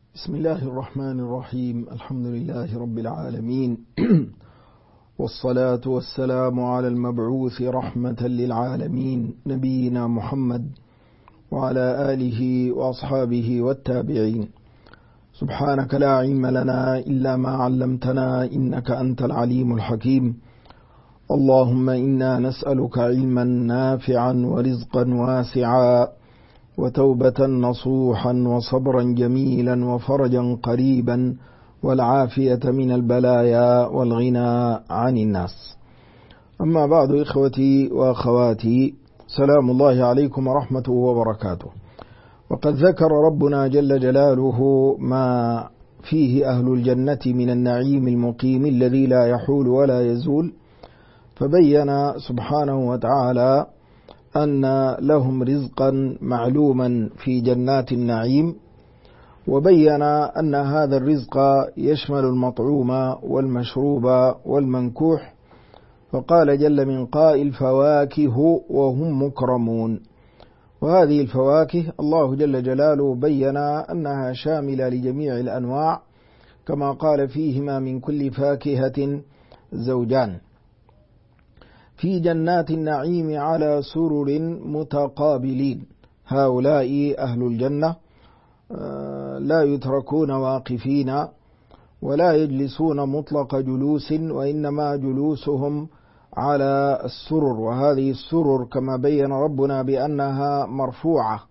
بسم الله الرحمن الرحيم. الحمد لله رب العالمين والصلاة والسلام على المبعوث رحمة للعالمين نبينا محمد وعلى آله وأصحابه والتابعين. سبحانك لا علم لنا إلا ما علمتنا إنك أنت العليم الحكيم. اللهم إنا نسألك علما نافعا ورزقا واسعا وتوبة نصوحا وصبرا جميلا وفرجا قريبا والعافية من البلايا والغنى عن الناس. أما بعد، إخوتي وأخواتي، سلام الله عليكم ورحمته وبركاته. وقد ذكر ربنا جل جلاله ما فيه أهل الجنة من النعيم المقيم الذي لا يحول ولا يزول، فبين سبحانه وتعالى أن لهم رزقا معلوما في جنات النعيم، وبين أن هذا الرزق يشمل المطعوم والمشروب والمنكوح، فقال جل من قائل: فواكه وهم مكرمون. وهذه الفواكه الله جل جلاله بين أنها شاملة لجميع الأنواع، كما قال: فيهما من كل فاكهة زوجان، في جنات النعيم على سرر متقابلين. هؤلاء أهل الجنة لا يتركون واقفين ولا يجلسون مطلق جلوس، وإنما جلوسهم على السرر، وهذه السرر كما بين ربنا بأنها مرفوعة،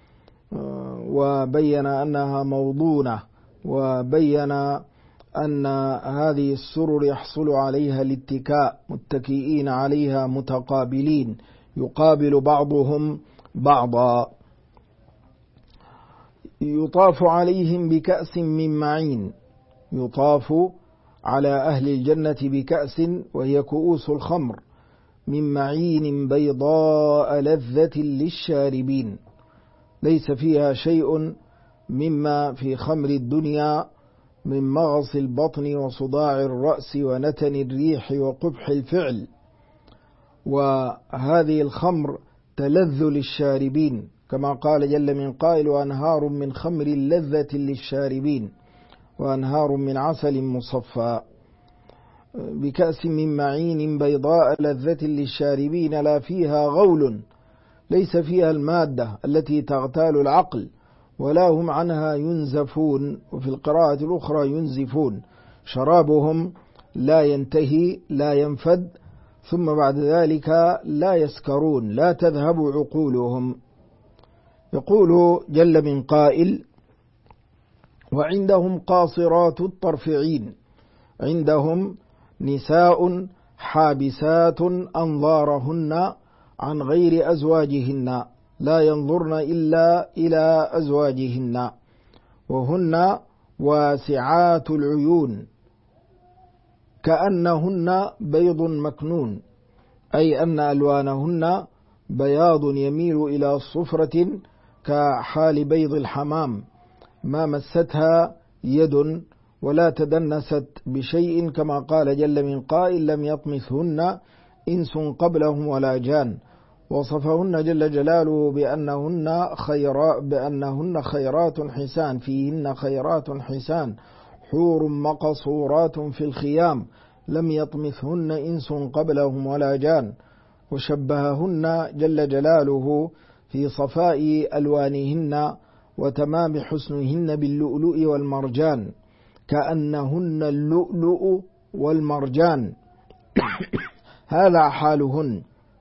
وبين أنها موضونة، وبين أن هذه السرر يحصل عليها الاتكاء، متكئين عليها متقابلين، يقابل بعضهم بعضا. يطاف عليهم بكأس من معين، يطاف على أهل الجنة بكأس، وهي كؤوس الخمر، من معين بيضاء لذة للشاربين، ليس فيها شيء مما في خمر الدنيا من مغص البطن وصداع الرأس ونتن الريح وقبح الفعل. وهذه الخمر تلذ للشاربين، كما قال جل من قائل: وأنهار من خمر لذة للشاربين وأنهار من عسل مصفى، بكأس من معين بيضاء لذة للشاربين لا فيها غول، ليس فيها المادة التي تغتال العقل، ولا هم عنها ينزفون، وفي القراءة الأخرى ينزفون. شرابهم لا ينتهي، لا ينفد، ثم بعد ذلك لا يسكرون، لا تذهب عقولهم. يقول جل من قائل: وعندهم قاصرات الطرف عين، عندهم نساء حابسات أنظارهن عن غير أزواجهن، لا ينظرن إلا إلى أزواجهن، وهن واسعات العيون كأنهن بيض مكنون، أي أن ألوانهن بياض يميل إلى صفرة كحال بيض الحمام، ما مستها يد ولا تدنست بشيء، كما قال جل من قائل: لم يطمثهن إنس قبلهم ولا جان. وصفهن جل جلاله بأنهن خيرات حسان، فيهن خيرات حسان، حور مقصورات في الخيام، لم يطمثهن إنس قبلهم ولا جان. وشبههن جل جلاله في صفاء ألوانهن وتمام حسنهن باللؤلؤ والمرجان، كأنهن اللؤلؤ والمرجان هذا حالهن.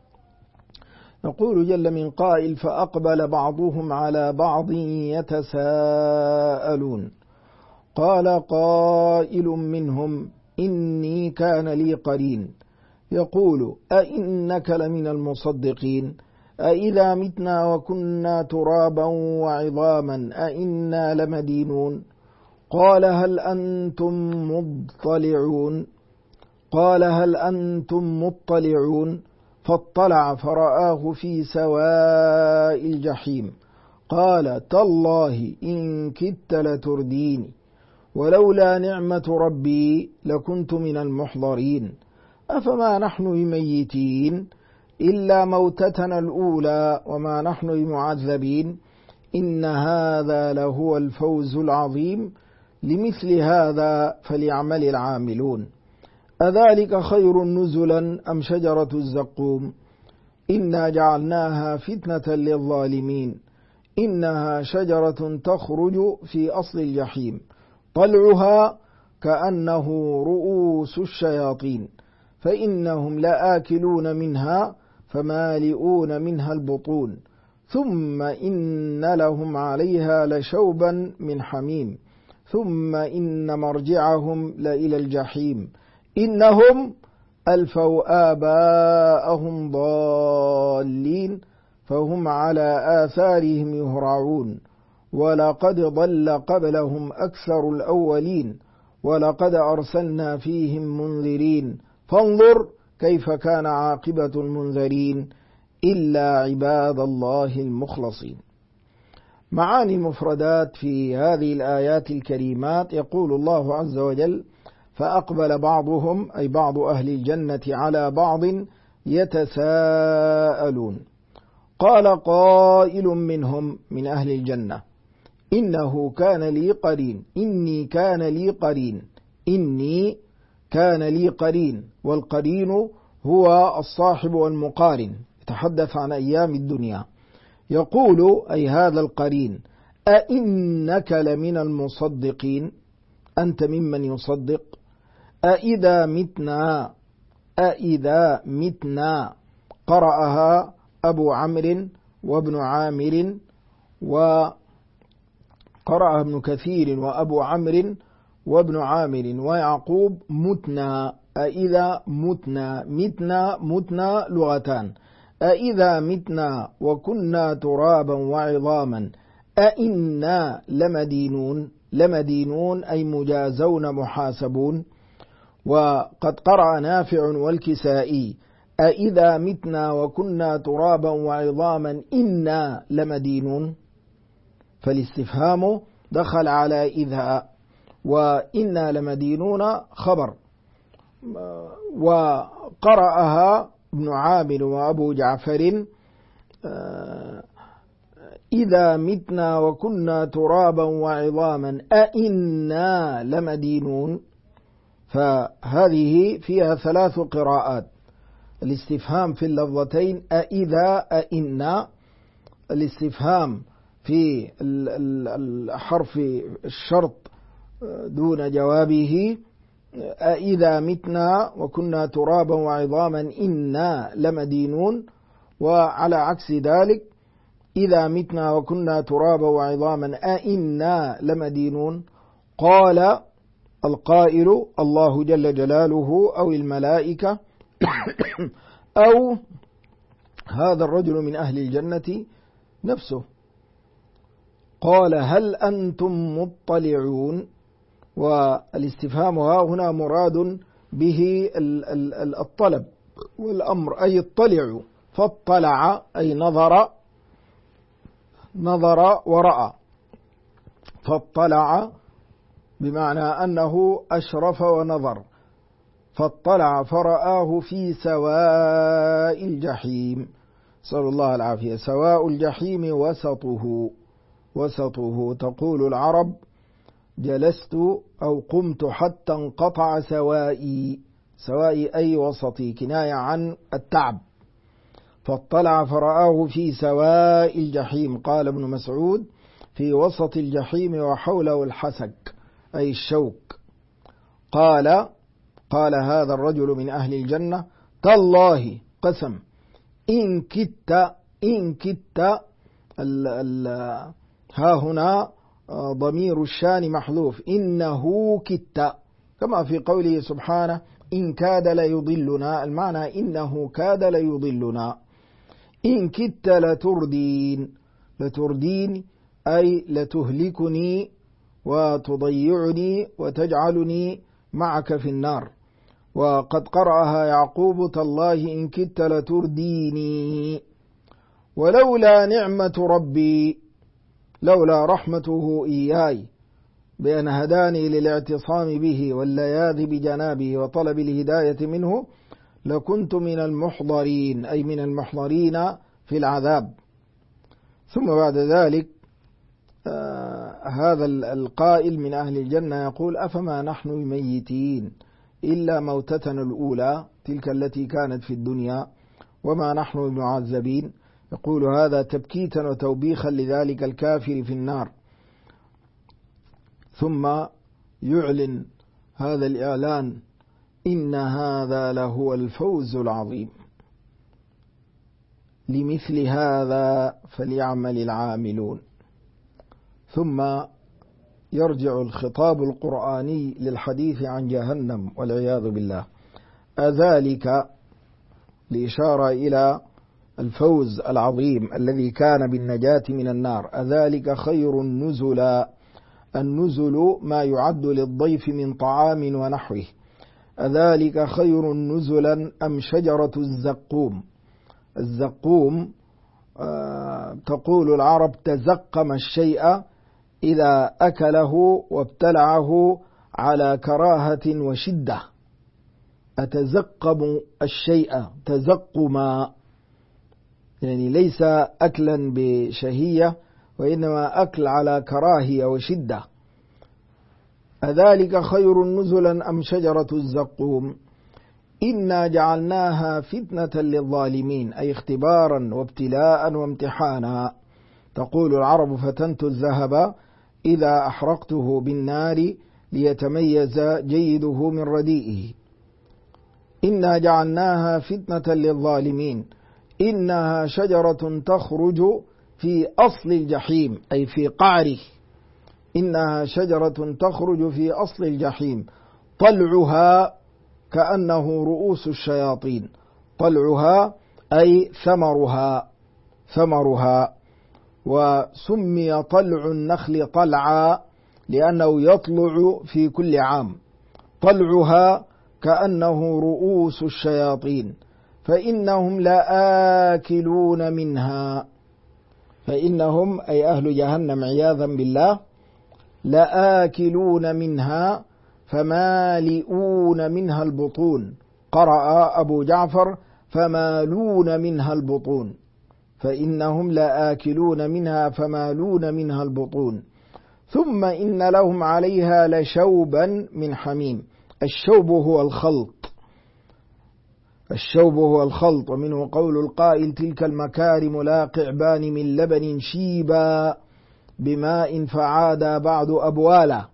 يقول جل من قائل: فأقبل بعضهم على بعض يتساءلون، قال قائل منهم: إني كان لي قرين يقول أئنك لمن المصدقين، أئذا متنا وكنا ترابا وعظاما أئنا لمدينون. قال هل أنتم مطلعون فاطلع فرآه في سواء الجحيم، قال تالله إن كدت لترديني، ولولا نعمة ربي لكنت من المحضرين. أفما نحن بميتين إلا موتتنا الأولى وما نحن بمعذبين إن هذا لهو الفوز العظيم لمثل هذا فليعمل العاملون أذلك خير نزلا أم شجرة الزقوم إنا جعلناها فتنة للظالمين إنها شجرة تخرج في أصل الجحيم طلعها كأنه رؤوس الشياطين فإنهم لآكلون منها فمالئون منها البطون ثم إن لهم عليها لشوبا من حميم ثم إن مرجعهم لإلى الجحيم إنهم ألفوا آباءهم ضالين فهم على آثارهم يهرعون ولقد ضل قبلهم أكثر الأولين ولقد أرسلنا فيهم منذرين فانظر كيف كان عاقبة المنذرين إلا عباد الله المخلصين. معاني مفردات في هذه الآيات الكريمات. يقول الله عز وجل فأقبل بعضهم أي بعض أهل الجنة على بعض يتساءلون. قال قائل منهم من أهل الجنة إنه كان لي قرين إني كان لي قرين والقرين هو الصاحب والمقارن يتحدث عن أيام الدنيا. يقول أي هذا القرين أئنك لمن المصدقين أنت ممن يصدق أئذا متنا قرأها أبو عمرو وابن عامر وقرأها ابن كثير وأبو عمرو وابن عامر ويعقوب متنا أئذا متنا لغتان أئذا متنا وكنا ترابا وعظاما أئنا لمدينون أي مجازون محاسبون. وقد قرأ نافع والكسائي أئذا متنا وكنا ترابا وعظاما إنا لمدينون فالاستفهام دخل على إذا وإنا لمدينون خبر. وقرأها ابن عامر وأبو جعفر إذا متنا وكنا ترابا وعظاما أئنا لمدينون. فهذه فيها ثلاث قراءات الاستفهام في اللفظتين أئذا أئنا الاستفهام في الحرف الشرط دون جوابه أئذا متنا وكنا ترابا وعظاما إنا لمدينون وعلى عكس ذلك إذا متنا وكنا ترابا وعظاما أئنا لمدينون. قال القائل الله جل جلاله أو الملائكة أو هذا الرجل من أهل الجنة نفسه قال هل أنتم مطلعون. والاستفهام هنا مراد به الطلب والأمر أي اطلعوا فاطلع أي نظر ورأى فاطلع بمعنى أنه أشرف ونظر فاطلع فرآه في سواء الجحيم صلى الله العافية. سواء الجحيم وسطه تقول العرب جلست أو قمت حتى انقطع سوائي أي وسطي كناية عن التعب. فاطلع فرآه في سواء الجحيم قال ابن مسعود في وسط الجحيم وحوله الحسك أي الشوك. قال هذا الرجل من أهل الجنة تالله قسم إن كدت ها هنا ضمير الشان محذوف إنه كدت كما في قوله سبحانه إن كاد ليضلنا المعنى إنه كاد ليضلنا. إن كدت لتردين أي لتهلكني وتضيعني وتجعلني معك في النار. وقد قرأها يعقوب تالله إن كدت لترديني ولولا نعمة ربي لولا رحمته إياي بأن هداني للاعتصام به واللياذ بجنابه وطلب الهداية منه لكنت من المحضرين أي من المحضرين في العذاب. ثم بعد ذلك هذا القائل من أهل الجنة يقول أفما نحن بميتين إلا موتتنا الأولى تلك التي كانت في الدنيا وما نحن بمعذبين. يقول هذا تبكيتا وتوبيخا لذلك الكافر في النار. ثم يعلن هذا الإعلان إن هذا لهو الفوز العظيم، لمثل هذا فليعمل العاملون. ثم يرجع الخطاب القرآني للحديث عن جهنم والعياذ بالله. أذلك لإشارة إلى الفوز العظيم الذي كان بالنجاة من النار. أذلك خير نزلا، النزل ما يعد للضيف من طعام ونحوه. أذلك خير نزلا أم شجرة الزقوم. الزقوم تقول العرب تزقم الشيء إذا أكله وابتلعه على كراهة وشدة. أتزقم الشيء تزقما، يعني ليس أكلا بشهية وإنما أكل على كراهية وشدة. أذلك خير نزلا أم شجرة الزقوم إنا جعلناها فتنة للظالمين، أي اختبارا وابتلاء وامتحانا. تقول العرب فتنت الذهب إذا أحرقته بالنار ليتميز جيده من رديئه. إنا جعلناها فتنة للظالمين إنها شجرة تخرج في أصل الجحيم، أي في قعره. إنها شجرة تخرج في أصل الجحيم طلعها كأنه رؤوس الشياطين. طلعها أي ثمرها. وسمي طلع النخل طلعا لأنه يطلع في كل عام. طلعها كأنه رؤوس الشياطين فإنهم لآكلون منها. فإنهم أي أهل جهنم عياذا بالله لآكلون منها فمالئون منها البطون. قرأ أبو جعفر فمالون منها البطون. فإنهم لآكلون منها فمالون منها البطون. ثم إن لهم عليها لشوبا من حميم. الشوب هو الخلط. ومنه قول القائل تلك المكارم لا قعبان من لبن شيبا بماء فعاد بعد أبوالا.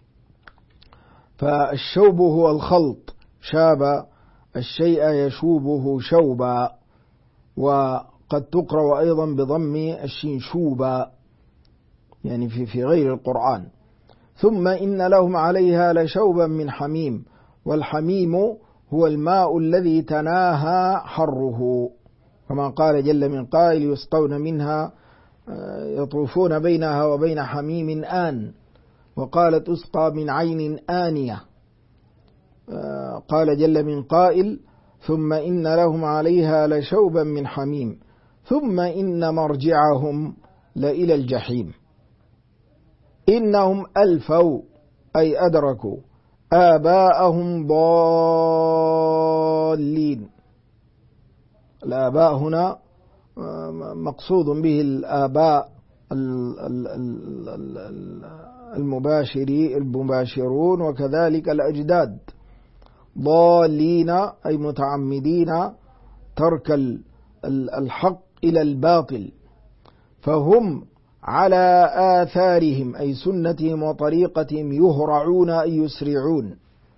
فالشوب هو الخلط، شاب الشيء يشوبه شوبا، وقد تقرأ أيضا بضم الشين شوبا، يعني في غير القرآن. ثم إن لهم عليها لشوبا من حميم. والحميم هو الماء الذي تناهى حره، كما قال جل من قائل يسقون منها يطوفون بينها وبين حميم آن. وقال تسقى من عين آنية. قال جل من قائل ثم إن لهم عليها لشوبا من حميم ثم إن مرجعهم لإلى الجحيم. إنهم ألفوا أي أدركوا آباءهم ضالين. الآباء هنا مقصود به الآباء المباشرون وكذلك الأجداد. ضالين أي متعمدين ترك الحق إلى الباطل. فهم على آثارهم أي سنتهم وطريقتهم يهرعون أي يسرعون.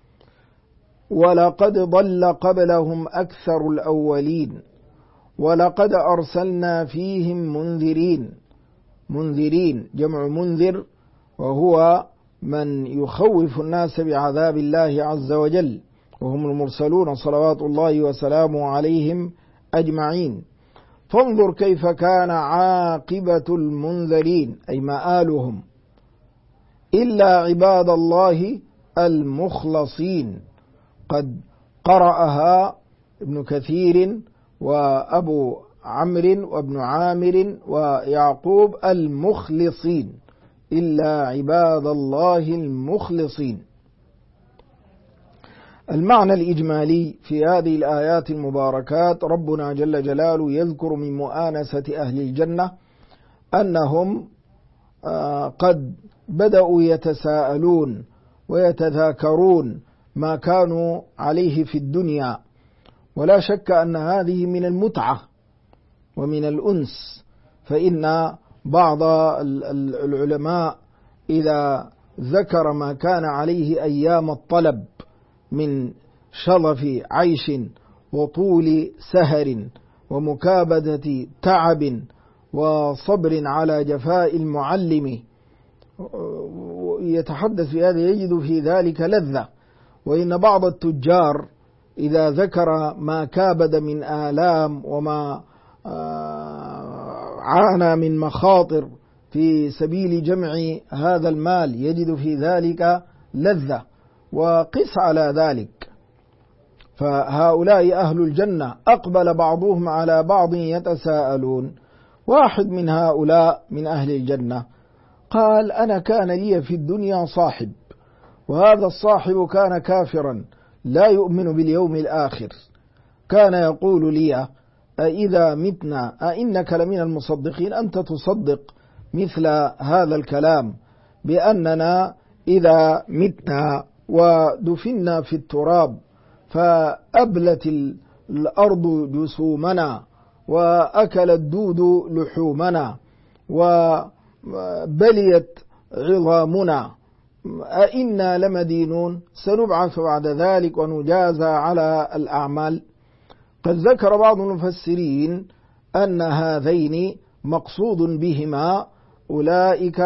ولقد ضل قبلهم أكثر الأولين ولقد أرسلنا فيهم منذرين جمع منذر، وهو من يخوف الناس بعذاب الله عز وجل، وهم المرسلون صلوات الله وسلامه عليهم أجمعين. فانظر كيف كان عاقبة المنذرين أي مآلهم. إلا عباد الله المخلصين. قد قرأها ابن كثير وأبو عمرو وابن عامر ويعقوب المخلصين. إلا عباد الله المخلصين. المعنى الإجمالي في هذه الآيات المباركات ربنا جل جلاله يذكر من مؤانسة أهل الجنة أنهم قد بدأوا يتساءلون ويتذاكرون ما كانوا عليه في الدنيا. ولا شك أن هذه من المتعة ومن الأنس، فإن بعض العلماء إذا ذكر ما كان عليه أيام الطلب من شظف عيش وطول سهر ومكابدة تعب وصبر على جفاء المعلم، يتحدث في هذا يجد في ذلك لذة. وإن بعض التجار إذا ذكر ما كابد من آلام وما عانى من مخاطر في سبيل جمع هذا المال يجد في ذلك لذة. وقس على ذلك، فهؤلاء أهل الجنة أقبل بعضهم على بعض يتساءلون. واحد من هؤلاء من أهل الجنة قال: أنا كان لي في الدنيا صاحب، وهذا الصاحب كان كافرا لا يؤمن باليوم الآخر، كان يقول لي: أإذا متنا أإنك لمن المصدقين؟ أنت تصدق مثل هذا الكلام بأننا إذا متنا ودفنا في التراب فأبلت الأرض جسومنا وأكل الدود لحومنا وبليت عظامنا، أئنا لمدينون؟ سنبعث بعد ذلك ونجازى على الأعمال. قد ذكر بعض المفسرين أن هذين مقصود بهما أولئك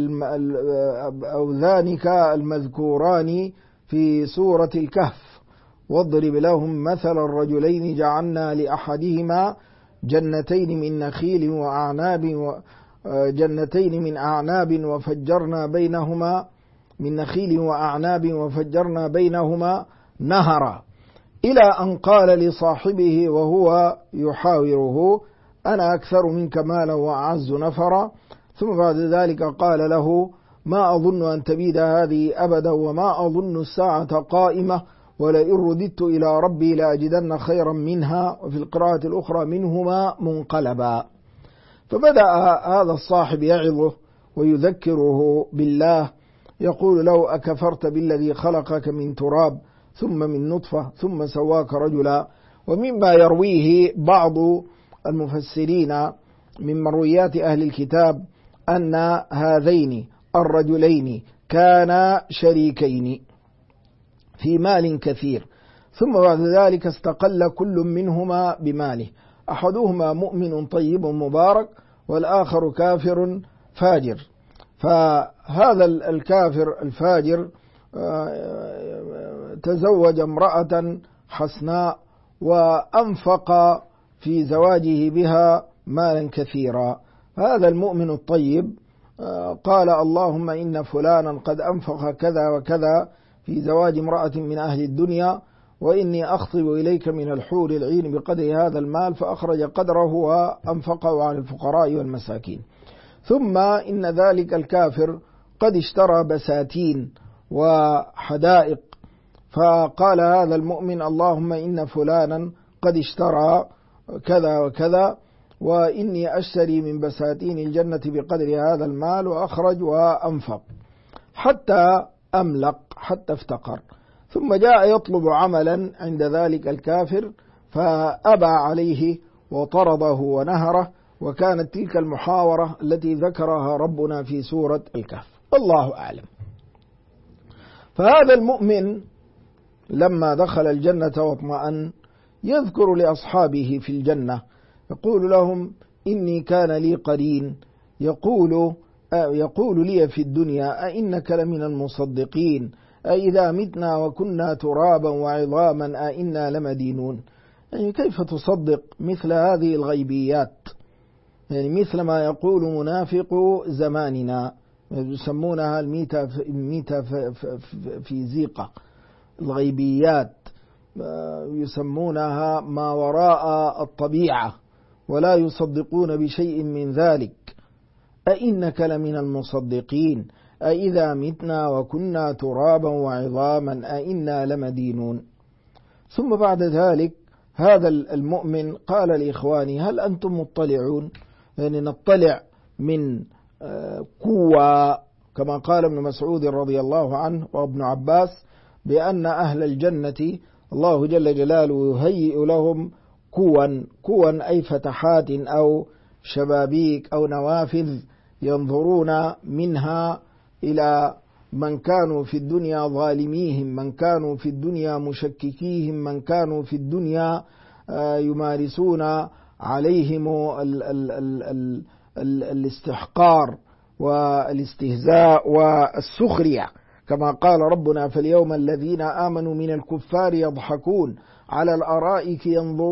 أو ذانك المذكوران في سورة الكهف: واضرب لهم مثل الرجلين جعلنا لأحدهما جنتين من نخيل وأعناب جنتين من أعناب وفجرنا بينهما من نخيل وأعناب وفجرنا بينهما نهرا، إلى أن قال لصاحبه وهو يحاوره: أنا أكثر منك مالا وأعز نفرا. ثم بعد ذلك قال له: ما أظن أن تبيد هذه أبدا، وما أظن الساعة قائمة، ولئن رددت إلى ربي لأجدن خيرا منها، وفي القراءة الأخرى منهما منقلبا. فبدأ هذا الصاحب يعظه ويذكره بالله، يقول له: أكفرت بالذي خلقك من تراب ثم من نطفة ثم سواك رجلا. ومما يرويه بعض المفسرين من مرويات أهل الكتاب أن هذين الرجلين كانا شريكين في مال كثير، ثم بعد ذلك استقل كل منهما بماله، أحدهما مؤمن طيب مبارك والآخر كافر فاجر. فهذا الكافر الفاجر تزوج امرأة حسناء وأنفق في زواجه بها مالا كثيرا. هذا المؤمن الطيب قال: اللهم إن فلانا قد أنفق كذا وكذا في زواج امرأة من أهل الدنيا، وإني أخطب إليك من الحور العين بقدر هذا المال، فأخرج قدره وأنفقه على الفقراء والمساكين. ثم إن ذلك الكافر قد اشترى بساتين وحدائق، فقال هذا المؤمن: اللهم إن فلانا قد اشترى كذا وكذا، وإني أشتري من بساتين الجنة بقدر هذا المال، وأخرج وأنفق حتى أملق حتى افتقر. ثم جاء يطلب عملا عند ذلك الكافر فأبى عليه وطرده ونهره، وكانت تلك المحاورة التي ذكرها ربنا في سورة الكهف. الله أعلم. فهذا المؤمن لما دخل الجنة واطمأن يذكر لأصحابه في الجنة، يقول لهم: إني كان لي قرين يقول لي في الدنيا: أئنك لمن المصدقين؟ أئذا متنا وكنا ترابا وعظاما أئنا لمدينون؟ يعني كيف تصدق مثل هذه الغيبيات؟ يعني مثل ما يقول منافق زماننا، يسمونها الميتا في زيقة، الغيبيات يسمونها ما وراء الطبيعة، ولا يصدقون بشيء من ذلك. أئنك لمن المصدقين؟ أئذا متنا وكنا ترابا وعظاما أئنا لمدينون؟ ثم بعد ذلك هذا المؤمن قال لإخواني: هل أنتم مطلعون؟ يعني نطلع من قوة، كما قال ابن مسعود رضي الله عنه وابن عباس بأن أهل الجنة الله جل جلاله يهيئ لهم قوا أي فتحات أو شبابيك أو نوافذ ينظرون منها إلى من كانوا في الدنيا ظالميهم، من كانوا في الدنيا مشككيهم، من كانوا في الدنيا يمارسون عليهم الاستحقار والاستهزاء والسخرية، كما قال ربنا: فاليوم الذين آمنوا من الكفار يضحكون على الأرائك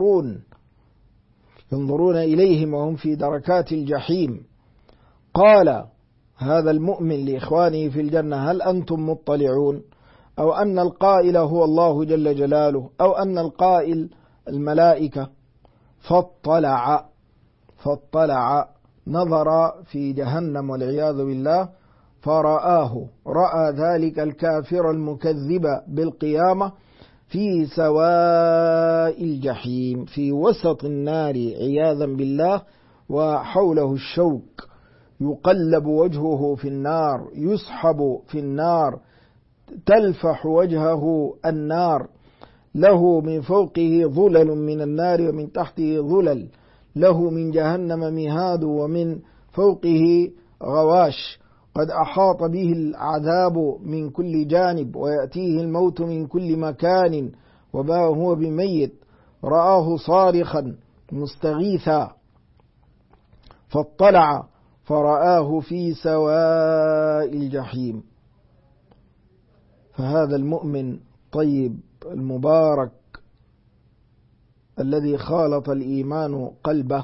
ينظرون إليهم وهم في دركات الجحيم. قال هذا المؤمن لإخوانه في الجنة: هل أنتم مطلعون؟ أو أن القائل هو الله جل جلاله، أو أن القائل الملائكة. فاطلع نظر في جهنم والعياذ بالله، رأى ذلك الكافر المكذب بالقيامة في سواء الجحيم، في وسط النار عياذا بالله، وحوله الشوك، يقلب وجهه في النار، يسحب في النار، تلفح وجهه النار، له من فوقه ظلل من النار ومن تحته ظلل، له من جهنم مهاد ومن فوقه غواش، قد أحاط به العذاب من كل جانب، ويأتيه الموت من كل مكان وما هو بميت، رآه صارخا مستغيثا، فاطلع فرآه في سواء الجحيم. فهذا المؤمن طيب المبارك الذي خالط الإيمان قلبه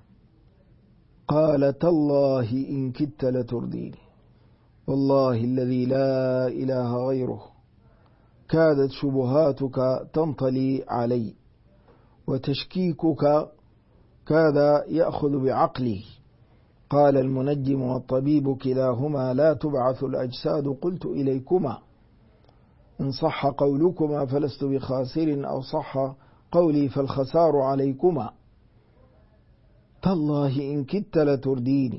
قال: تالله إن كدت لترديني، والله الذي لا إله غيره كادت شبهاتك تنطلي علي، وتشكيكك كاد يأخذ بعقلي. قال المنجم والطبيب كلاهما: لا تبعث الأجساد، قلت إليكما إن صح قولكما فلست بخاسر، أو صح قولي فالخسار عليكما. تالله إن كدت لترديني.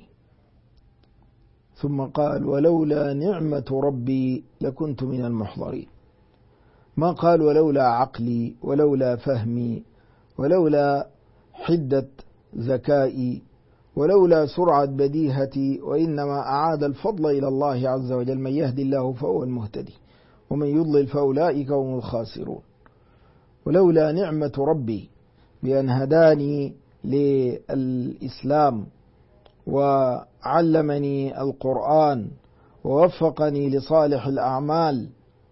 ثم قال: ولولا نعمة ربي لكنت من المحضرين. ما قال ولولا عقلي، ولولا فهمي، ولولا حدة ذكائي، ولولا سرعة بديهتي، وإنما أعاد الفضل إلى الله عز وجل: من يهدي الله فهو المهتدي، ومن يضلل فأولئك هم الخاسرون. ولولا نعمة ربي بأن هداني للإسلام وعلمني القرآن ووفقني لصالح الأعمال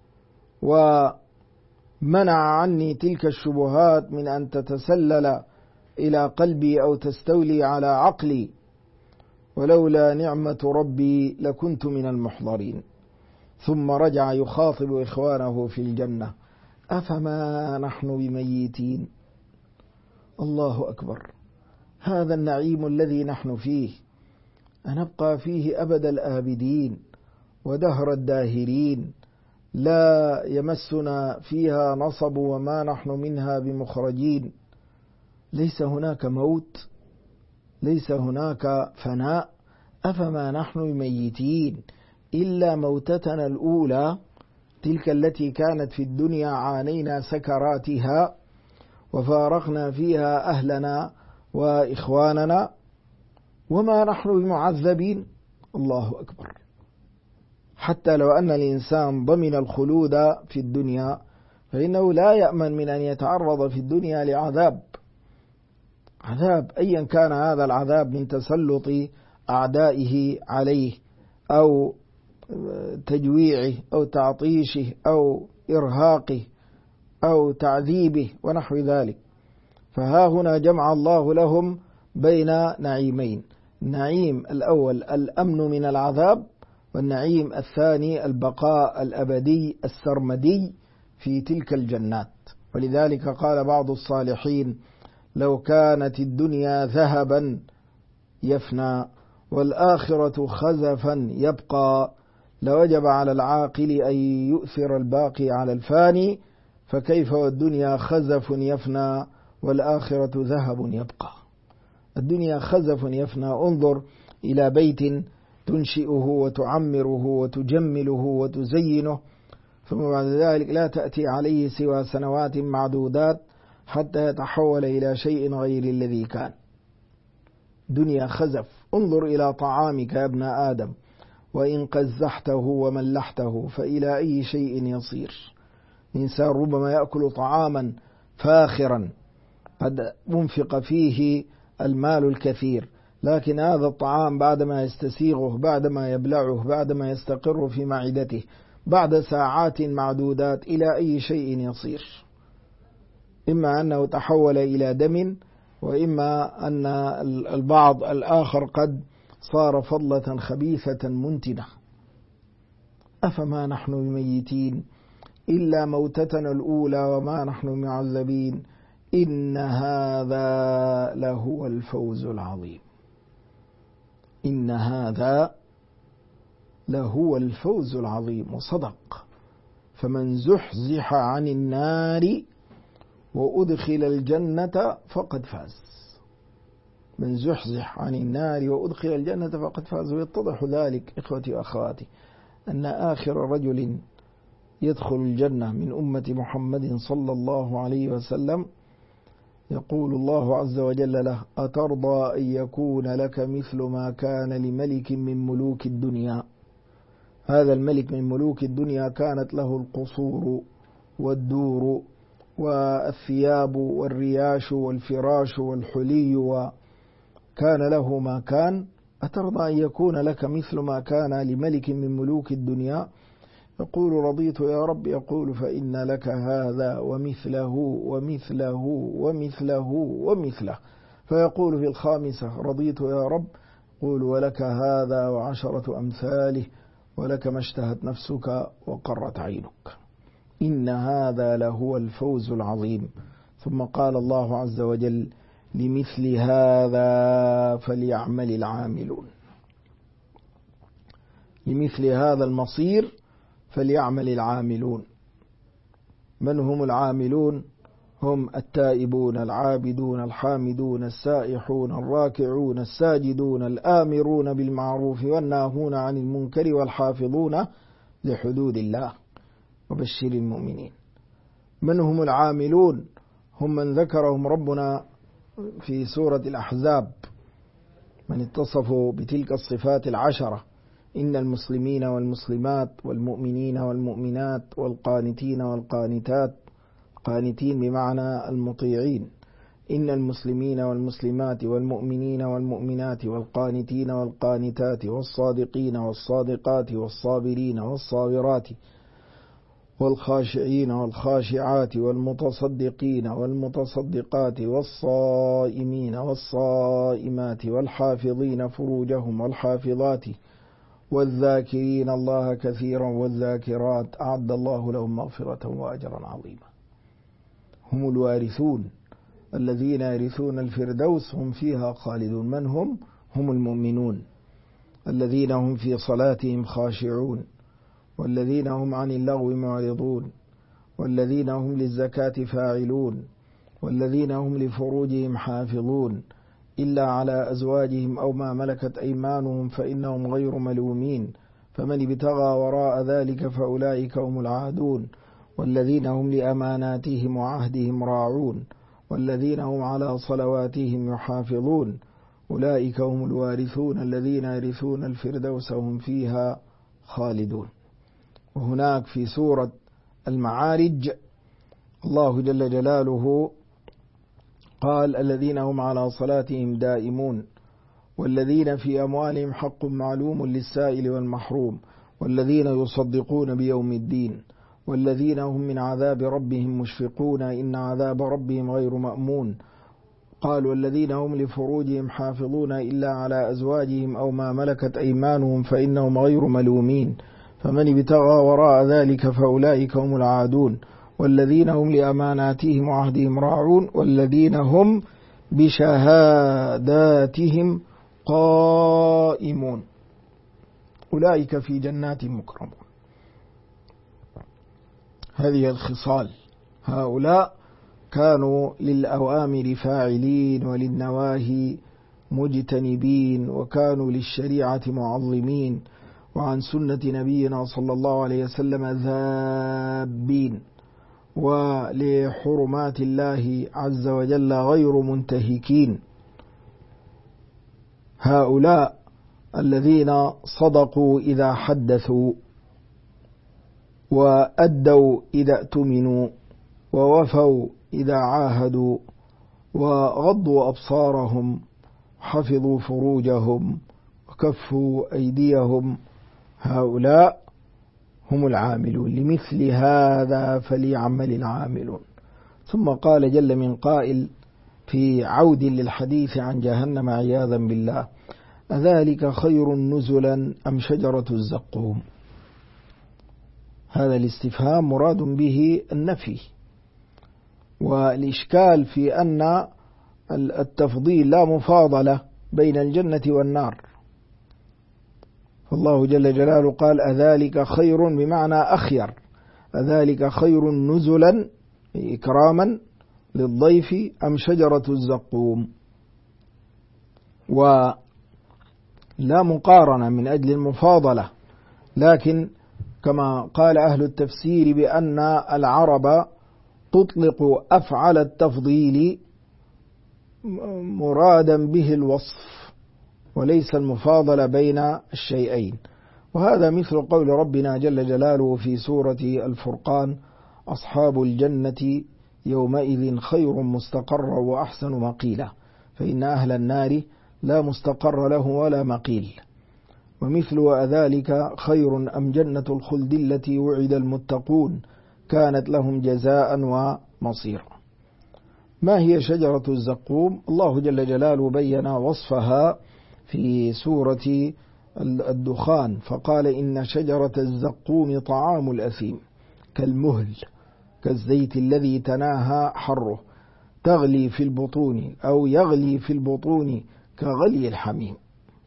ومنع عني تلك الشبهات من أن تتسلل إلى قلبي أو تستولي على عقلي، ولولا نعمة ربي لكنت من المحضرين. ثم رجع يخاطب إخوانه في الجنة: أفما نحن بميتين؟ الله أكبر، هذا النعيم الذي نحن فيه أنبقى فيه أبد الآبدين ودهر الداهرين، لا يمسنا فيها نصب وما نحن منها بمخرجين. ليس هناك موت، ليس هناك فناء. أفما نحن بميتين إلا موتتنا الأولى، تلك التي كانت في الدنيا عانينا سكراتها وفارقنا فيها أهلنا وإخواننا، وما نحن بمعذبين. الله أكبر. حتى لو أن الإنسان ضمن الخلود في الدنيا فإنه لا يأمن من أن يتعرض في الدنيا لعذاب أيا كان هذا العذاب، من تسلط أعدائه عليه أو تجويعه أو تعطيشه أو إرهاقه أو تعذيبه ونحو ذلك. فها هنا جمع الله لهم بين نعيمين: النعيم الأول الأمن من العذاب، والنعيم الثاني البقاء الأبدي السرمدي في تلك الجنات. ولذلك قال بعض الصالحين: لو كانت الدنيا ذهبا يفنى والآخرة خزفا يبقى لوجب على العاقل أن يؤثر الباقي على الفاني، فكيف والدنيا خزف يفنى والآخرة ذهب يبقى. الدنيا خزف يفنى. انظر إلى بيت تنشئه وتعمره وتجمله وتزينه، ثم بعد ذلك لا تأتي عليه سوى سنوات معدودات حتى يتحول إلى شيء غير الذي كان. دنيا خزف. انظر إلى طعامك يا ابن آدم، وإن قزحته وملحته فإلى أي شيء يصير. الإنسان ربما يأكل طعاما فاخرا قد أنفق فيه المال الكثير، لكن هذا الطعام بعدما يستسيغه، بعدما يبلعه، بعدما يستقر في معدته، بعد ساعات معدودات إلى أي شيء يصير. إما أنه تحول إلى دم، وإما أن البعض الآخر قد صار فضلة خبيثة منتنة. أفما نحن بميتين إلا موتتنا الأولى وما نحن معذبين إن هذا لهو الفوز العظيم. إن هذا لهو الفوز العظيم. وصدق. فمن زحزح عن النار وأدخل الجنة فقد فاز. من زحزح عن النار وأدخل الجنة فقد فاز. ويتضح ذلك إخوتي وأخواتي أن آخر رجل يدخل الجنة من أمة محمد صلى الله عليه وسلم يقول الله عز وجل له: أترضى أن يكون لك مثل ما كان لملك من ملوك الدنيا؟ هذا الملك من ملوك الدنيا كانت له القصور والدور والثياب والرياش والفراش والحلي، وكان له ما كان. أترضى أن يكون لك مثل ما كان لملك من ملوك الدنيا؟ يقول: رضيت يا رب. يقول: فإن لك هذا ومثله ومثله ومثله ومثله. فيقول في الخامسة: رضيت يا رب. يقول: ولك هذا وعشرة أمثاله، ولك ما اشتهت نفسك وقرت عينك. إن هذا لهو الفوز العظيم. ثم قال الله عز وجل: لمثل هذا فليعمل العاملون. لمثل هذا المصير فليعمل العاملون. من هم العاملون؟ هم التائبون العابدون الحامدون السائحون الراكعون الساجدون الآمرون بالمعروف والناهون عن المنكر والحافظون لحدود الله وبشر المؤمنين. من هم العاملون؟ هم من ذكرهم ربنا في سورة الأحزاب، من اتصفوا بتلك الصفات العشرة: إن المسلمين والمسلمات والمؤمنين والمؤمنات والقانتين والقانتات، قانتين بمعنى المطيعين. إن المسلمين والمسلمات والمؤمنين والمؤمنات والقانتين والقانتات والصادقين والصادقات والصابرين والصابرات والخاشعين والخاشعات والمتصدقين والمتصدقات والصائمين والصائمات والحافظين فروجهم والحافظات والذاكرين الله كثيرا والذاكرات أعد الله لهم مغفرة وأجرا عظيما. هم الوارثون الذين يرثون الفردوس هم فيها خالدون. من هم؟ هم المؤمنون الذين هم في صلاتهم خاشعون، والذين هم عن اللغو معرضون، والذين هم للزكاة فاعلون، والذين هم لفروجهم حافظون إلا على أزواجهم أو ما ملكت أيمانهم فإنهم غير ملومين، فمن ابتغى وراء ذلك فأولئك هم العادون، والذين هم لأماناتهم وعهدهم راعون، والذين هم على صلواتهم يحافظون، أولئك هم الوارثون الذين يرثون الفردوس هم فيها خالدون. وهناك في سورة المعارج الله جل جلاله قال: الذين هم على صلاتهم دائمون، والذين في أموالهم حق معلوم للسائل والمحروم، والذين يصدقون بيوم الدين، والذين هم من عذاب ربهم مشفقون إن عذاب ربهم غير مأمون. قال: والذين هم لفروجهم حافظون إلا على أزواجهم أو ما ملكت أيمانهم فإنهم غير ملومين، فمن ابتغى وراء ذلك فأولئك هم العادون، والذين هم لأماناتهم وعهدهم راعون، والذين هم بشهاداتهم قائمون، أولئك في جنات مكرمون. هذه الخصال، هؤلاء كانوا للأوامر فاعلين وللنواهي مجتنبين وكانوا للشريعة معظمين وعن سنة نبينا صلى الله عليه وسلم ذابين ولحرمات الله عز وجل غير منتهكين. هؤلاء الذين صدقوا إذا حدثوا وأدوا إذا اؤتمنوا ووفوا إذا عاهدوا وغضوا أبصارهم حفظوا فروجهم وكفوا أيديهم، هؤلاء هم العاملون، لمثل هذا فليعمل العاملون. ثم قال جل من قائل في عود للحديث عن جهنم عياذا بالله: أذلك خير نزلا أم شجرة الزقوم؟ هذا الاستفهام مراد به النفي، والإشكال في أن التفضيل لا مفاضلة بين الجنة والنار، فالله جل جلاله قال أذلك خير بمعنى أخير، أذلك خير نزلا إكراما للضيف أم شجرة الزقوم؟ ولا مقارنة من أجل المفاضلة، لكن كما قال أهل التفسير بأن العرب تطلق أفعل التفضيل مرادا به الوصف وليس المفاضلة بين الشيئين. وهذا مثل قول ربنا جل جلاله في سورة الفرقان: أصحاب الجنة يومئذ خير مستقرا وأحسن مقيلا، فإن أهل النار لا مستقر له ولا مقيل. ومثل وذلك خير أم جنة الخلد التي وعد المتقون كانت لهم جزاء ومصيرا. ما هي شجرة الزقوم؟ الله جل جلاله بين وصفها في سورة الدخان فقال: إن شجرة الزقوم طعام الأثيم كالمهل كالزيت الذي تناهى حره تغلي في البطون أو يغلي في البطون كغلي الحميم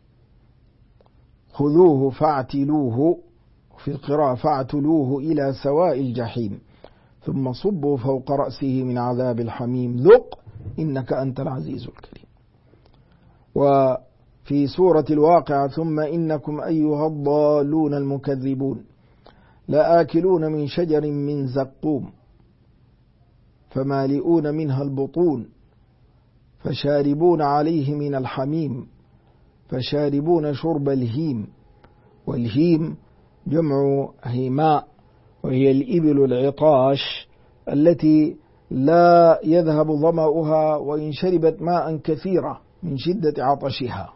خذوه فاعتلوه، في القراءة فاعتلوه إلى سواء الجحيم ثم صبوا فوق رأسه من عذاب الحميم ذق إنك أنت العزيز الكريم. وفي سورة الواقعة: ثم إنكم أيها الضالون المكذبون لآكلون من شجر من زقوم فمالئون منها البطون فشاربون عليه من الحميم فشاربون شرب الهيم. والهيم جمع هيماء، وهي الإبل العطاش التي لا يذهب ظمأها وإن شربت ماء كثيرا من شدة عطشها.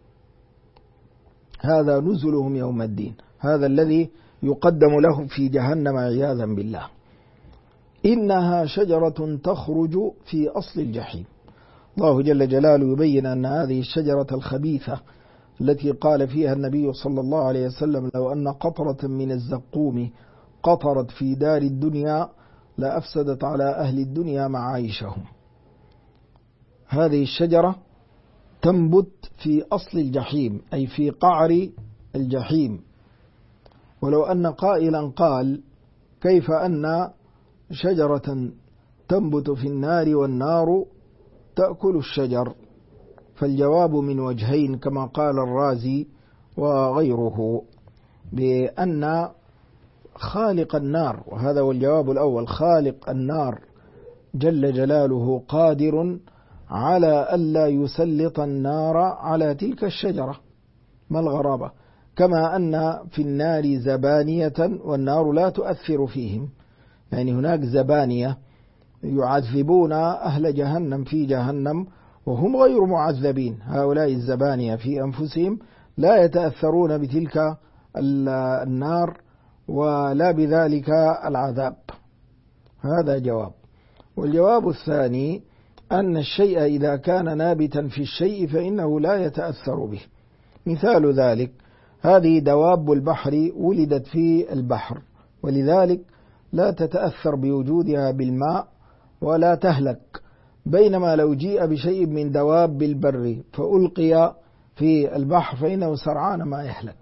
هذا نزلهم يوم الدين، هذا الذي يقدم لهم في جهنم عياذا بالله. إنها شجرة تخرج في أصل الجحيم. الله جل جلاله يبين أن هذه الشجرة الخبيثة التي قال فيها النبي صلى الله عليه وسلم: لو أن قطرة من الزقوم قطرت في دار الدنيا لأفسدت على أهل الدنيا معايشهم. هذه الشجرة تنبت في أصل الجحيم أي في قعر الجحيم. ولو أن قائلا قال: كيف أن شجرة تنبت في النار والنار تأكل الشجر؟ فالجواب من وجهين كما قال الرازي وغيره، بأن خالق النار، وهذا هو الجواب الأول، خالق النار جل جلاله قادر على ألا يسلط النار على تلك الشجرة. ما الغرابة؟ كما أن في النار زبانية والنار لا تؤثر فيهم، يعني هناك زبانية يعذبون أهل جهنم في جهنم وهم غير معذبين، هؤلاء الزبانية في أنفسهم لا يتأثرون بتلك النار ولا بذلك العذاب. هذا جواب. والجواب الثاني أن الشيء إذا كان نابتا في الشيء فإنه لا يتأثر به. مثال ذلك: هذه دواب البحر ولدت في البحر ولذلك لا تتأثر بوجودها بالماء ولا تهلك، بينما لو جيء بشيء من دواب البر فألقي في البحر فإنه سرعان ما يهلك.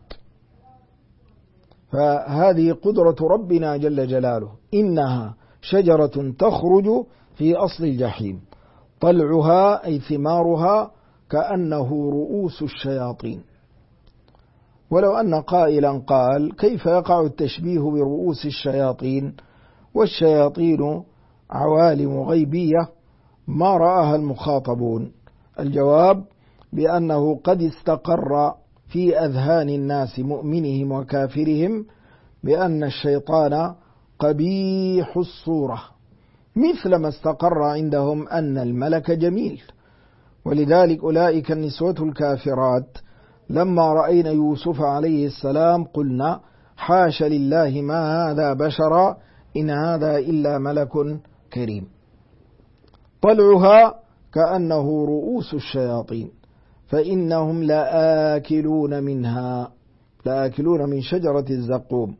فهذه قدرة ربنا جل جلاله. إنها شجرة تخرج في أصل الجحيم، طلعها أي ثمارها كأنه رؤوس الشياطين. ولو أن قائلا قال: كيف يقع التشبيه برؤوس الشياطين والشياطين عوالم غيبية ما رآها المخاطبون؟ الجواب بأنه قد استقر في أذهان الناس مؤمنهم وكافرهم بأن الشيطان قبيح الصورة، مثل ما استقر عندهم أن الملك جميل. ولذلك أولئك النسوة الكافرات لما رأينا يوسف عليه السلام قلنا: حاش لله ما هذا بشرا إن هذا إلا ملك كريم. طلعها كأنه رؤوس الشياطين، فإنهم لآكلون منها، لآكلون من شجرة الزقوم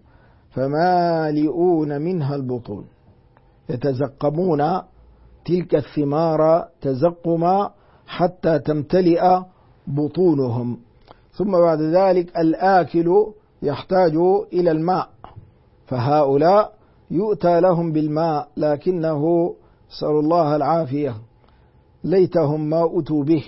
فمالئون منها البطون، يتزقمون تلك الثمار تزقما حتى تمتلئ بطونهم. ثم بعد ذلك الآكل يحتاج إلى الماء، فهؤلاء يؤتى لهم بالماء لكنه نسأل الله العافية ليتهم ما أتوا به،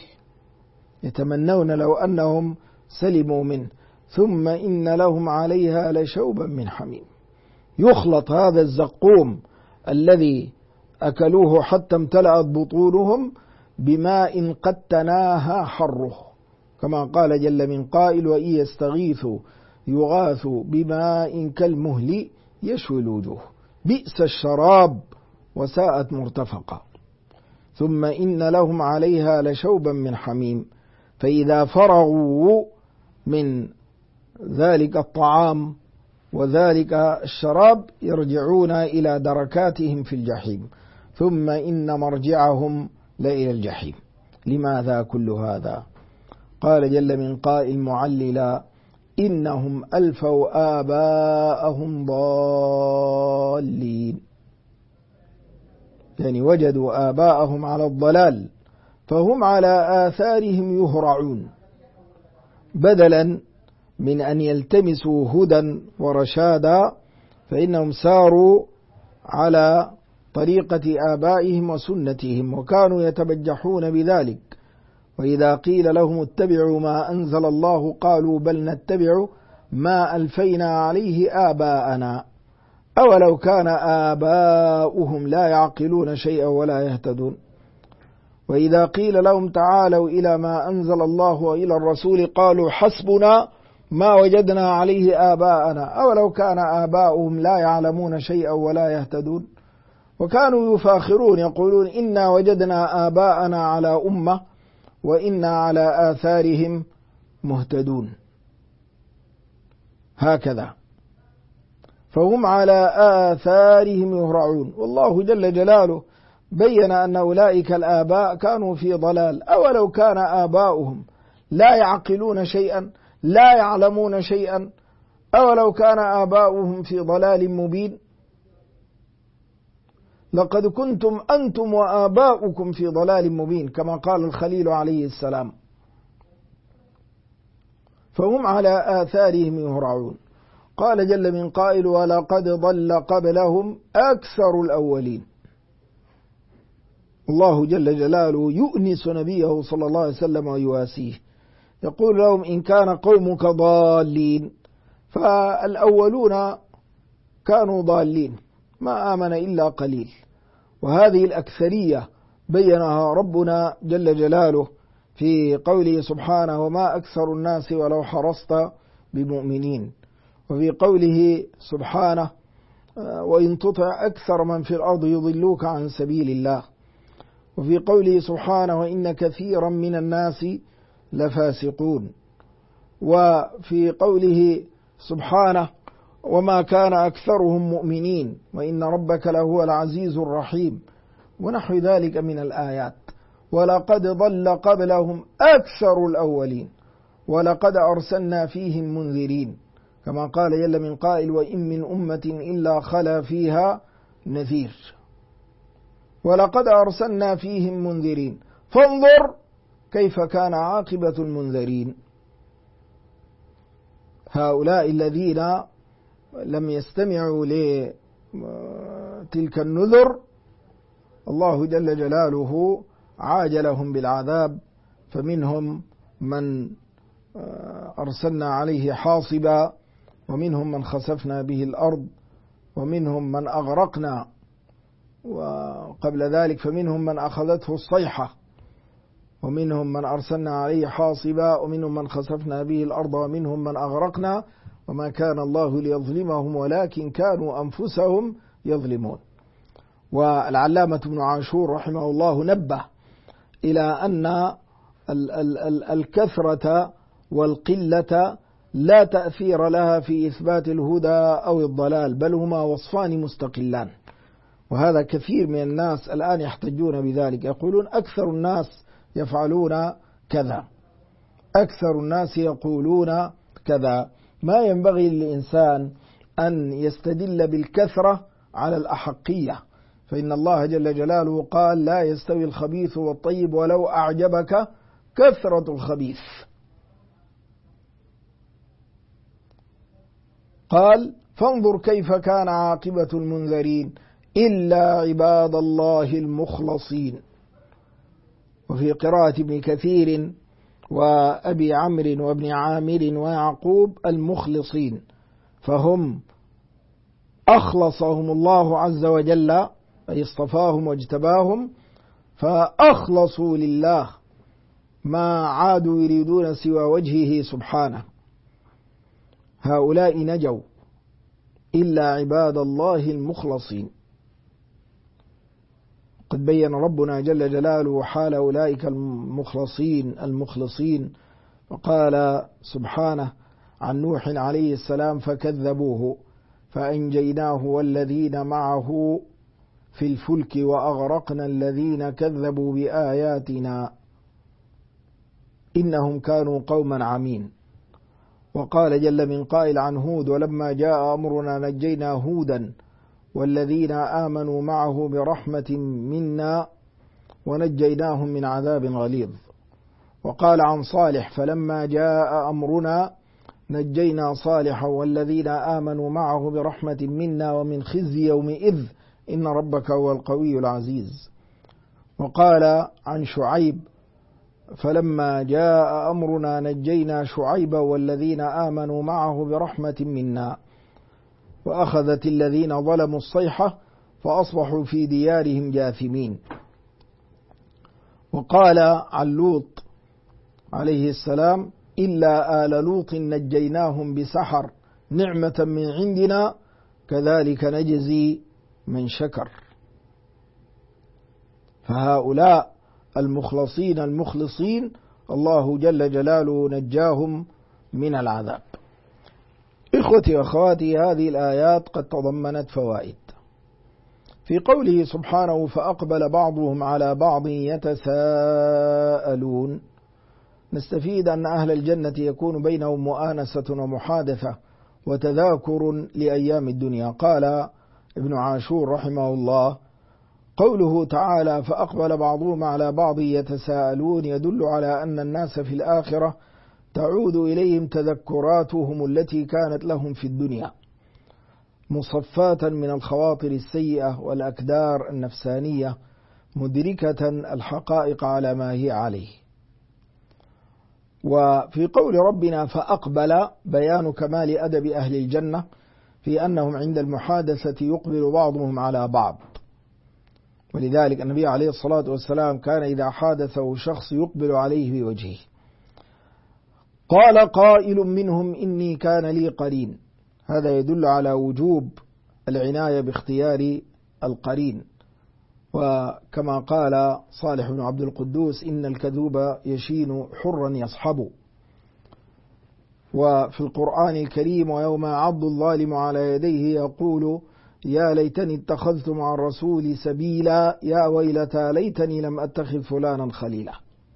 يتمنون لو أنهم سلموا منه. ثم إن لهم عليها لشوبا من حميم. يخلط هذا الزقوم الذي أكلوه حتى امتلأت بطونهم بماء قد تناهى حره، كما قال جل من قائل: وإن يستغيثوا يغاثوا بماء كالمهل يشوي الوجوه بئس الشراب وساءت مرتفقا. ثم إن لهم عليها لشوبا من حميم، فإذا فرغوا من ذلك الطعام وذلك الشراب يرجعون إلى دركاتهم في الجحيم، ثم إن مرجعهم لإلى الجحيم. لماذا كل هذا؟ قال جل من قائل معللا: إنهم ألفوا آباءهم ضالين، يعني وجدوا آباءهم على الضلال فهم على آثارهم يهرعون، بدلا من أن يلتمسوا هدى ورشادا فإنهم ساروا على طريقة آبائهم وسنتهم وكانوا يتبجحون بذلك. وإذا قيل لهم اتبعوا ما أنزل الله قالوا بل نتبع ما ألفينا عليه آباءنا أولو كان آباؤهم لا يعقلون شيئا ولا يهتدون. وإذا قيل لهم تعالوا إلى ما أنزل الله وإلى الرسول قالوا حسبنا ما وجدنا عليه آباءنا أولو كان آباؤهم لا يعلمون شيئا ولا يهتدون. وكانوا يفاخرون يقولون إنا وجدنا آباءنا على أمة وإنا على آثارهم مهتدون. هكذا فهم على آثارهم يهرعون. والله جل جلاله بين أن أولئك الآباء كانوا في ضلال. أولو كان آباؤهم لا يعقلون شيئا لا يعلمون شيئا أولو كان آباؤهم في ضلال مبين لقد كنتم أنتم وآباؤكم في ضلال مبين كما قال الخليل عليه السلام. فهم على آثارهم يهرعون. قال جل من قائل ولقد ضل قبلهم أكثر الأولين. الله جل جلاله يؤنس نبيه صلى الله عليه وسلم ويواسيه، يقول لهم إن كان قومك ضالين، فالأولون كانوا ضالين ما آمن إلا قليل، وهذه الأكثرية بينها ربنا جل جلاله في قوله سبحانه وما أكثر الناس ولو حرصت بمؤمنين، وفي قوله سبحانه وإن تطع أكثر من في الأرض يضلوك عن سبيل الله، وفي قوله سبحانه وإن كثيرا من الناس لفاسقون، وفي قوله سبحانه وما كان أكثرهم مؤمنين وإن ربك لهو العزيز الرحيم، ونحو ذلك من الآيات. ولقد ضل قبلهم أكثر الأولين ولقد أرسلنا فيهم منذرين، كما قال جل من قائل وإن من أمة إلا خلا فيها نذير. ولقد أرسلنا فيهم منذرين فانظر كيف كان عاقبة المنذرين. هؤلاء الذين لم يستمعوا لتلك النذر الله جل جلاله عاجلهم بالعذاب فمنهم من أرسلنا عليه حاصبا، ومنهم من خسفنا به الأرض، ومنهم من أغرقنا، وقبل ذلك فمنهم من أخذته الصيحة، ومنهم من أرسلنا عليه حاصبا، ومنهم من خسفنا به الأرض، ومنهم من أغرقنا، وما كان الله ليظلمهم ولكن كانوا أنفسهم يظلمون. والعلامة ابن عاشور رحمه الله نبه إلى أن الكثرة والقلة لا تأثير لها في إثبات الهدى أو الضلال، بل هما وصفان مستقلان. وهذا كثير من الناس الآن يحتجون بذلك، يقولون أكثر الناس يفعلون كذا، أكثر الناس يقولون كذا. ما ينبغي للإنسان أن يستدل بالكثرة على الأحقية، فإن الله جل جلاله قال: لا يستوي الخبيث والطيب ولو أعجبك كثرة الخبيث. قال: فانظر كيف كان عاقبة المنذرين إلا عباد الله المخلصين. وفي قراءة ابن كثير وأبي عمرو وابن عامر ويعقوب المخلصين، فهم أخلصهم الله عز وجل، أي اصطفاهم واجتباهم فأخلصوا لله، ما عادوا يريدون سوى وجهه سبحانه. هؤلاء نجوا إلا عباد الله المخلصين. قد بين ربنا جل جلاله حال أولئك المخلصين، وقال سبحانه عن نوح عليه السلام: فكذبوه فأنجيناه والذين معه في الفلك وأغرقنا الذين كذبوا بآياتنا إنهم كانوا قوما عمين. وقال جل من قائل عن هود: ولما جاء أمرنا نجينا هودا والذين آمنوا معه برحمة منا ونجيناهم من عذاب غليظ. وقال عن صالح: فلما جاء أمرنا نجينا صالحا والذين آمنوا معه برحمة منا ومن خزي يومئذ إن ربك هو القوي العزيز. وقال عن شعيب: فلما جاء أمرنا نجينا شعيبا والذين آمنوا معه برحمة منا وأخذت الذين ظلموا الصيحة فأصبحوا في ديارهم جاثمين. وقال عن لوط عليه السلام: إلا آل لوط نجيناهم بسحر نعمة من عندنا كذلك نجزي من شكر. فهؤلاء المخلصين المخلصين الله جل جلاله نجاهم من العذاب. إخوتي وأخواتي، هذه الآيات قد تضمنت فوائد. في قوله سبحانه: فأقبل بعضهم على بعض يتساءلون، نستفيد أن أهل الجنة يكون بينهم مؤانسة ومحادثة وتذاكر لأيام الدنيا. قال ابن عاشور رحمه الله: قوله تعالى: فأقبل بعضهم على بعض يتساءلون، يدل على أن الناس في الآخرة تعود إليهم تذكراتهم التي كانت لهم في الدنيا مصفاة من الخواطر السيئة والأكدار النفسانية، مدركة الحقائق على ما هي عليه. وفي قول ربنا فأقبل بيان كمال أدب أهل الجنة في أنهم عند المحادثة يقبل بعضهم على بعض، ولذلك النبي عليه الصلاة والسلام كان إذا حادثه شخص يقبل عليه بوجهه. قال قائل منهم: إني كان لي قرين. هذا يدل على وجوب العناية باختيار القرين، وكما قال صالح بن عبد القدوس: إن الكذوب يشين حرا يصحب. وفي القرآن الكريم: ويوم يعض الظالم على يديه يقول يا ليتني اتخذت مع الرسول سبيلا يا ويلتى ليتني لم أتخذ فلانا خليلا.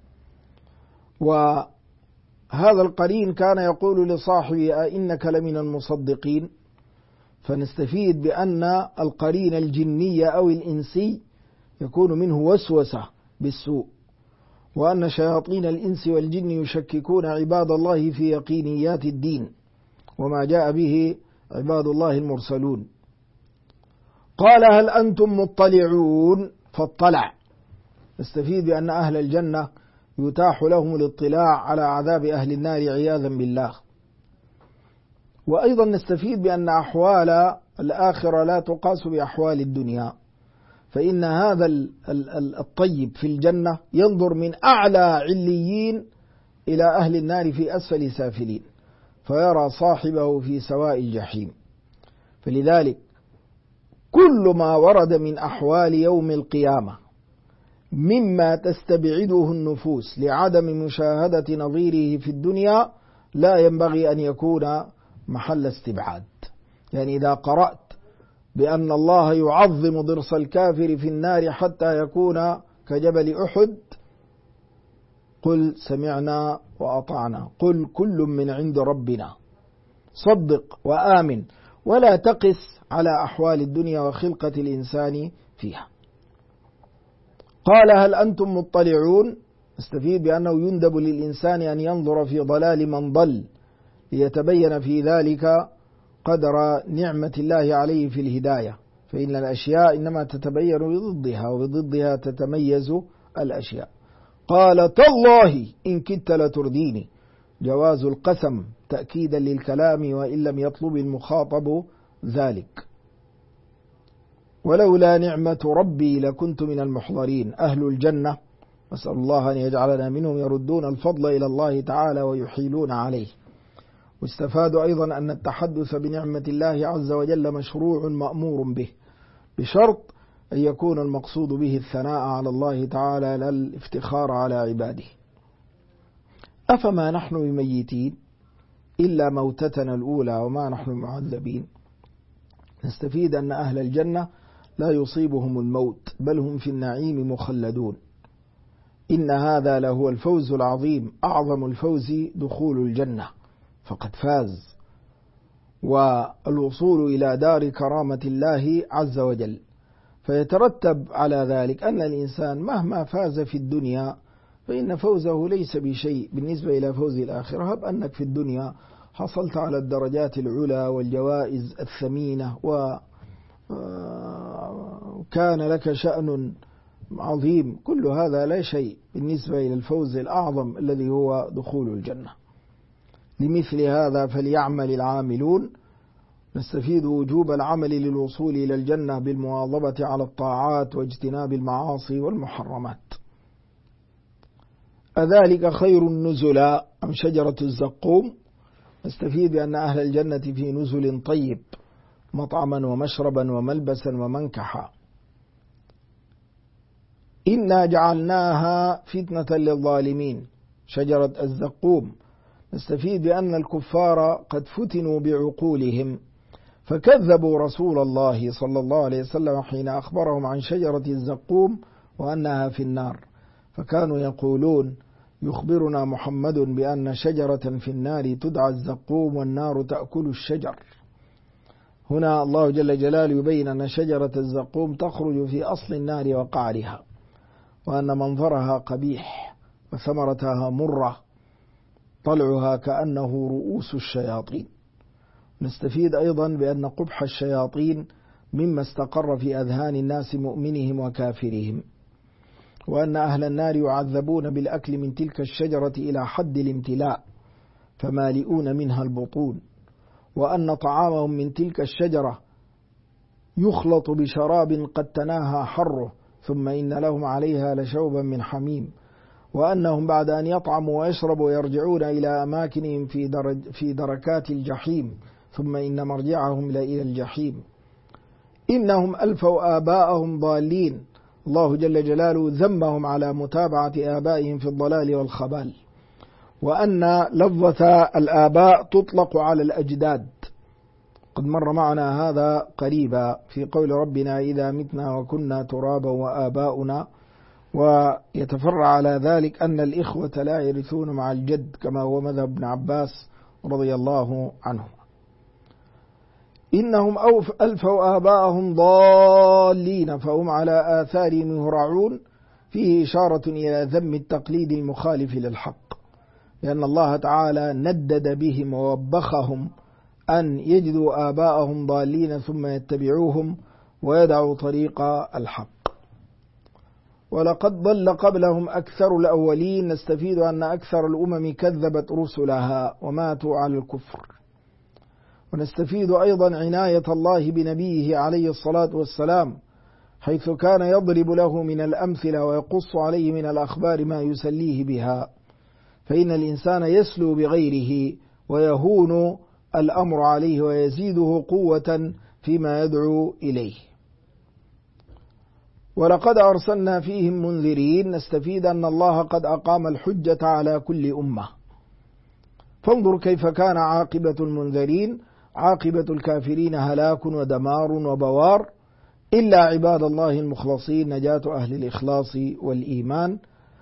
وهذا القرين كان يقول لصاحبه: أئنك لمن المصدقين. فنستفيد بأن القرين الجني أو الإنسي يكون منه وسوسة بالسوء، وأن شياطين الإنس والجن يشككون عباد الله في يقينيات الدين وما جاء به عباد الله المرسلون. قال: هل أنتم مطلعون؟ فاطلع. نستفيد بأن أهل الجنة يتاح لهم الاطلاع على عذاب أهل النار عياذا بالله. وأيضا نستفيد بأن أحوال الآخرة لا تقاس بأحوال الدنيا، فإن هذا الطيب في الجنة ينظر من أعلى عليين إلى أهل النار في أسفل سافلين، فيرى صاحبه في سواء الجحيم. فلذلك كل ما ورد من أحوال يوم القيامة مما تستبعده النفوس لعدم مشاهدة نظيره في الدنيا لا ينبغي أن يكون محل استبعاد. يعني إذا قرأت بأن الله يعظم ضرس الكافر في النار حتى يكون كجبل أحد، قل سمعنا وأطعنا، قل كل من عند ربنا، صدق وآمن، ولا تقس على أحوال الدنيا وخلقة الإنسان فيها. قال هل أنتم مطلعون؟ استفيد بأنه يندب للإنسان أن ينظر في ضلال من ضل ليتبين في ذلك قدر نعمة الله عليه في الهداية، فإن الأشياء إنما تتبين بضدها وبضدها تتميز الأشياء. قال تالله إن كدت لترديني، جواز القسم تأكيدا للكلام وإن لم يطلب المخاطب ذلك. ولولا نعمة ربي لكنت من المحضرين. أهل الجنة نسأل الله أن يجعلنا منهم يردون الفضل إلى الله تعالى ويحيلون عليه. واستفاد أيضا أن التحدث بنعمة الله عز وجل مشروع مأمور به، بشرط أن يكون المقصود به الثناء على الله تعالى لا الافتخار على عباده. أفما نحن بميتين إلا موتتنا الأولى وما نحن معذبين. نستفيد أن أهل الجنة لا يصيبهم الموت، بل هم في النعيم مخلدون. إن هذا لهو الفوز العظيم، أعظم الفوز دخول الجنة فقد فاز، والوصول إلى دار كرامة الله عز وجل. فيترتب على ذلك أن الإنسان مهما فاز في الدنيا فإن فوزه ليس بشيء بالنسبة إلى فوز الآخرة. هب أنك في الدنيا حصلت على الدرجات العلى والجوائز الثمينة وكان لك شأن عظيم، كل هذا لا شيء بالنسبة إلى الفوز الأعظم الذي هو دخول الجنة. لمثل هذا فليعمل العاملون. نستفيد وجوب العمل للوصول إلى الجنة بالمواظبة على الطاعات واجتناب المعاصي والمحرمات. أذلك خير نزلا أم شجرة الزقوم؟ نستفيد بأن أهل الجنة في نزل طيب، مطعما ومشربا وملبسا ومنكحا. إنا جعلناها فتنة للظالمين، شجرة الزقوم. نستفيد بأن الكفار قد فتنوا بعقولهم فكذبوا رسول الله صلى الله عليه وسلم حين أخبرهم عن شجرة الزقوم وأنها في النار، فكانوا يقولون يخبرنا محمد بأن شجرة في النار تدعى الزقوم والنار تأكل الشجر. هنا الله جل جلاله يبين أن شجرة الزقوم تخرج في أصل النار وقعرها، وأن منظرها قبيح وثمرتها مرة، طلعها كأنه رؤوس الشياطين. نستفيد أيضا بأن قبح الشياطين مما استقر في أذهان الناس مؤمنهم وكافرهم، وأن أهل النار يعذبون بالأكل من تلك الشجرة إلى حد الامتلاء فمالئون منها البطون، وأن طعامهم من تلك الشجرة يخلط بشراب قد تناهى حره ثم إن لهم عليها لشوبا من حميم، وأنهم بعد أن يطعموا ويشربوا يرجعون إلى أماكنهم في دركات الجحيم ثم إن مرجعهم إلى الجحيم. إنهم ألفوا آباءهم ضالين. الله جل جلاله ذمهم على متابعة آبائهم في الضلال والخبال، وأن لفظة الآباء تطلق على الأجداد. قد مر معنا هذا قريبا في قول ربنا إذا متنا وكنا ترابا وآباؤنا، ويتفرع على ذلك أن الإخوة لا يرثون مع الجد كما هو مذهب ابن عباس رضي الله عنه. إنهم ألفوا آباءهم ضالين فهم على آثارهم يهرعون، فيه إشارة إلى ذم التقليد المخالف للحق، لأن الله تعالى ندد بهم ووبخهم أن يجدوا آباءهم ضالين ثم يتبعوهم ويدعوا طريق الحق. ولقد ضل قبلهم أكثر الأولين. نستفيد أن أكثر الأمم كذبت رسلها وماتوا على الكفر. ونستفيد أيضا عناية الله بنبيه عليه الصلاة والسلام، حيث كان يضرب له من الأمثلة ويقص عليه من الأخبار ما يسليه بها، فإن الإنسان يسلو بغيره ويهون الأمر عليه ويزيده قوة فيما يدعو إليه. ولقد أرسلنا فيهم منذرين. نستفيد أن الله قد أقام الحجة على كل أمة. فانظر كيف كان عاقبة المنذرين. عاقبة الكافرين هلاك ودمار وبوار، إلا عباد الله المخلصين نجاة أهل الإخلاص والإيمان.